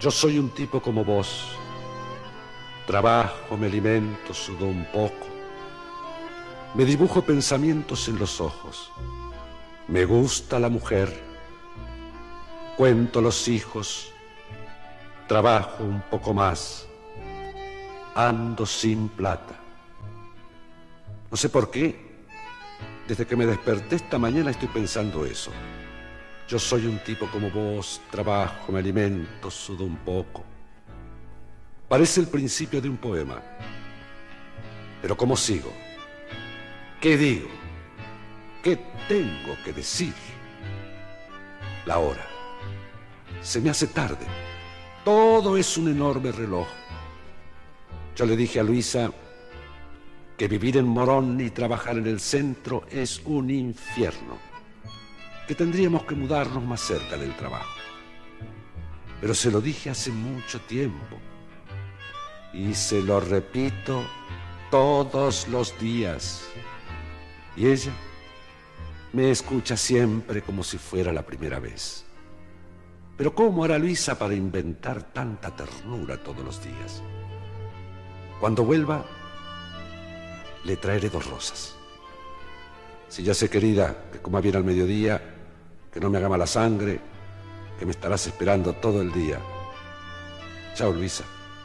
Yo soy un tipo como vos. Trabajo, me alimento, sudo un poco. Me dibujo pensamientos en los ojos. Me gusta la mujer. Cuento los hijos. Trabajo un poco más. Ando sin plata. No sé por qué. Desde que me desperté esta mañana estoy pensando eso. Yo soy un tipo como vos, trabajo, me alimento, sudo un poco. Parece el principio de un poema. Pero ¿cómo sigo? ¿Qué digo? ¿Qué tengo que decir? La hora. Se me hace tarde. Todo es un enorme reloj. Yo le dije a Luisa que vivir en Morón y trabajar en el centro es un infierno, que tendríamos que mudarnos más cerca del trabajo. Pero se lo dije hace mucho tiempo y se lo repito todos los días. Y ella me escucha siempre como si fuera la primera vez. Pero ¿cómo hará Luisa para inventar tanta ternura todos los días? Cuando vuelva, le traeré 2 rosas. Si ya sé, querida, que coma bien al mediodía, que no me haga mala sangre, que me estarás esperando todo el día. Chao, Luisa.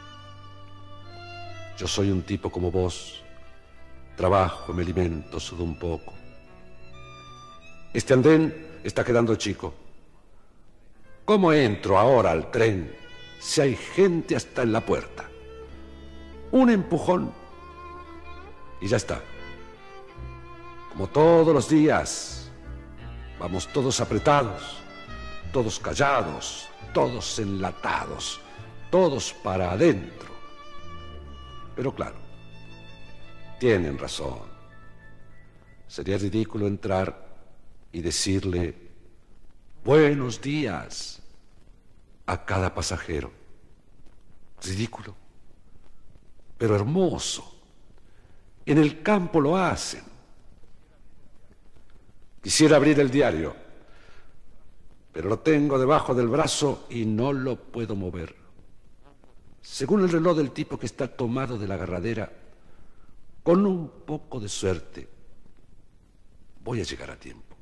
Yo soy un tipo como vos. Trabajo, me alimento, sudo un poco. Este andén está quedando chico. ¿Cómo entro ahora al tren si hay gente hasta en la puerta? Un empujón y ya está. Como todos los días, vamos todos apretados, todos callados, todos enlatados, todos para adentro. Pero claro, tienen razón. Sería ridículo entrar y decirle buenos días a cada pasajero. Ridículo, pero hermoso. En el campo lo hacen. Quisiera abrir el diario, pero lo tengo debajo del brazo y no lo puedo mover. Según el reloj del tipo que está tomado de la agarradera, con un poco de suerte, voy a llegar a tiempo.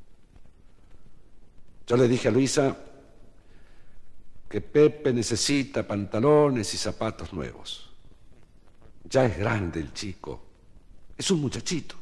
Yo le dije a Luisa que Pepe necesita pantalones y zapatos nuevos. Ya es grande el chico, es un muchachito.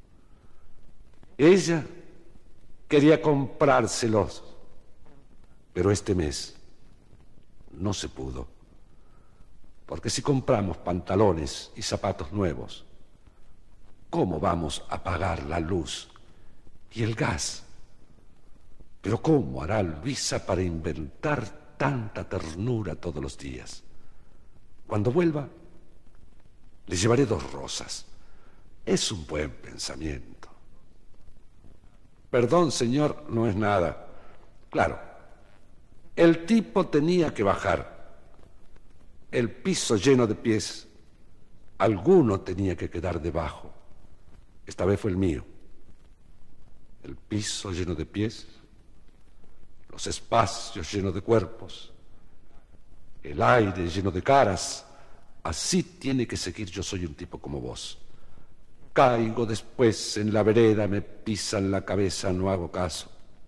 Ella quería comprárselos, pero este mes no se pudo. Porque si compramos pantalones y zapatos nuevos, ¿cómo vamos a pagar la luz y el gas? Pero ¿cómo hará Luisa para inventar tanta ternura todos los días? Cuando vuelva, le llevaré 2 rosas. Es un buen pensamiento. Perdón, señor, no es nada. Claro, el tipo tenía que bajar. El piso lleno de pies. Alguno tenía que quedar debajo. Esta vez fue el mío. El piso lleno de pies, los espacios llenos de cuerpos, el aire lleno de caras. Así tiene que seguir Yo soy un tipo como vos. Caigo después en la vereda, me pisan la cabeza, no hago caso.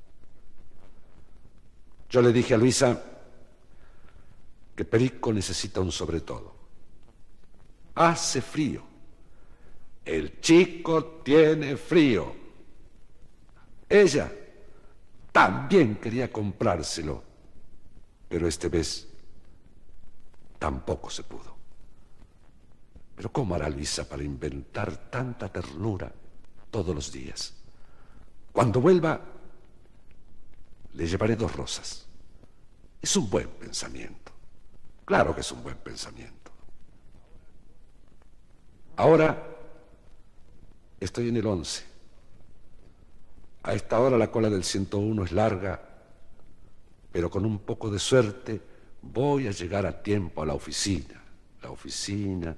Yo le dije a Luisa que Perico necesita un sobretodo. Hace frío. El chico tiene frío. Ella también quería comprárselo, pero esta vez tampoco se pudo. Pero ¿cómo hará Luisa para inventar tanta ternura todos los días? Cuando vuelva, le llevaré 2 rosas. Es un buen pensamiento. Claro que es un buen pensamiento. Ahora estoy en el 11. A esta hora la cola del 101 es larga, pero con un poco de suerte voy a llegar a tiempo a la oficina. La oficina.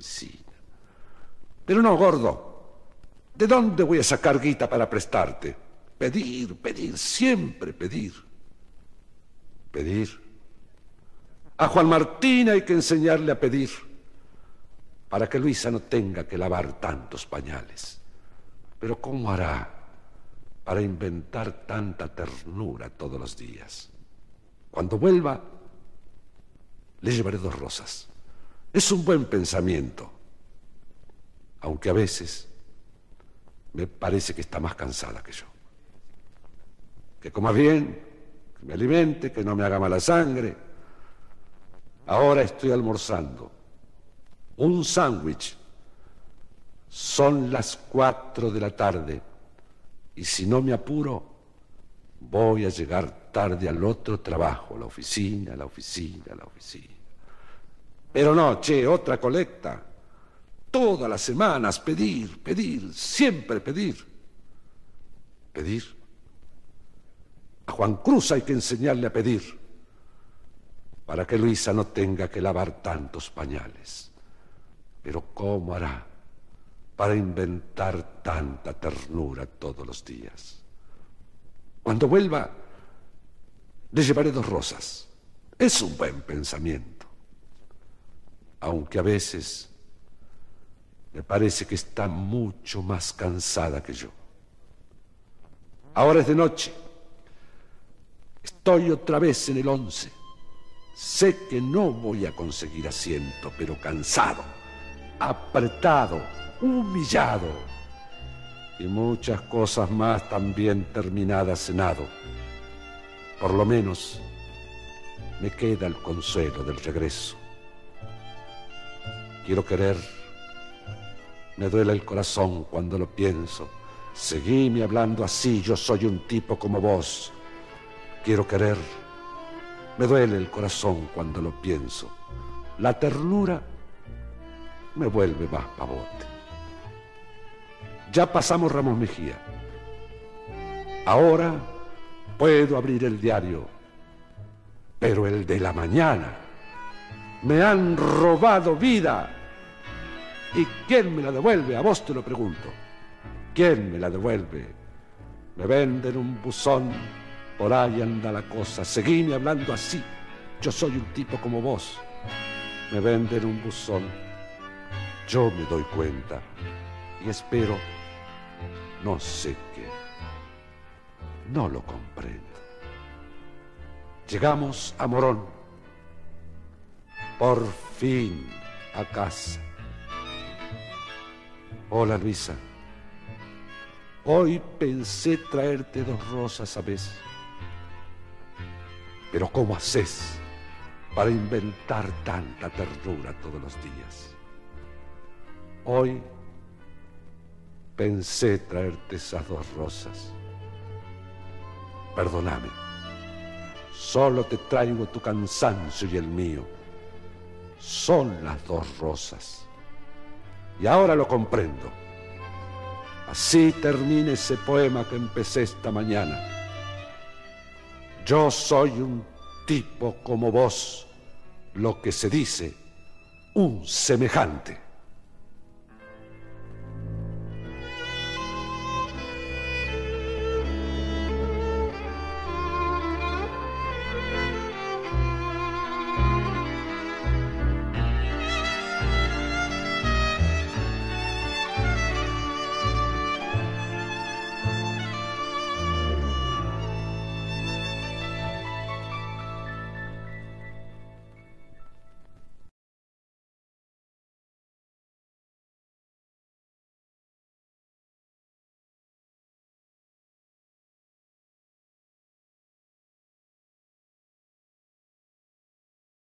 Pero no, gordo. ¿De dónde voy a sacar guita para prestarte? Pedir, siempre pedir. Pedir. A Juan Martín hay que enseñarle a pedir para que Luisa no tenga que lavar tantos pañales. Pero ¿cómo hará para inventar tanta ternura todos los días? Cuando vuelva, le llevaré 2 rosas. Es un buen pensamiento, aunque a veces me parece que está más cansada que yo. Que coma bien, que me alimente, que no me haga mala sangre. Ahora estoy almorzando un sándwich. Son las 4 de la tarde y si no me apuro, voy a llegar tarde al otro trabajo, la oficina. Pero no, otra colecta. Todas las semanas pedir, siempre pedir. Pedir. A Juan Cruz hay que enseñarle a pedir para que Luisa no tenga que lavar tantos pañales. Pero ¿cómo hará para inventar tanta ternura todos los días? Cuando vuelva, le llevaré 2 rosas. Es un buen pensamiento, aunque a veces me parece que está mucho más cansada que yo. Ahora es de noche. Estoy otra vez en el 11. Sé que no voy a conseguir asiento, pero cansado, apretado, humillado y muchas cosas más también terminadas cenado. Por lo menos me queda el consuelo del regreso. Quiero querer, me duele el corazón cuando lo pienso. Seguime hablando así, yo soy un tipo como vos. Quiero querer, me duele el corazón cuando lo pienso. La ternura me vuelve más pavote. Ya pasamos Ramos Mejía. Ahora puedo abrir el diario, pero el de la mañana. Me han robado vida. ¿Y quién me la devuelve? A vos te lo pregunto. ¿Quién me la devuelve? Me venden un buzón, por ahí anda la cosa. Seguime hablando así, yo soy un tipo como vos. Me venden un buzón, yo me doy cuenta y espero, no sé qué, no lo comprendo. Llegamos a Morón, por fin a casa. Hola Luisa, hoy pensé traerte 2 rosas, ¿sabes? Pero ¿cómo haces para inventar tanta ternura todos los días? Hoy pensé traerte esas 2 rosas. Perdóname, solo te traigo tu cansancio y el mío. Son las 2 rosas. Y ahora lo comprendo. Así termina ese poema que empecé esta mañana. Yo soy un tipo como vos, lo que se dice, un semejante.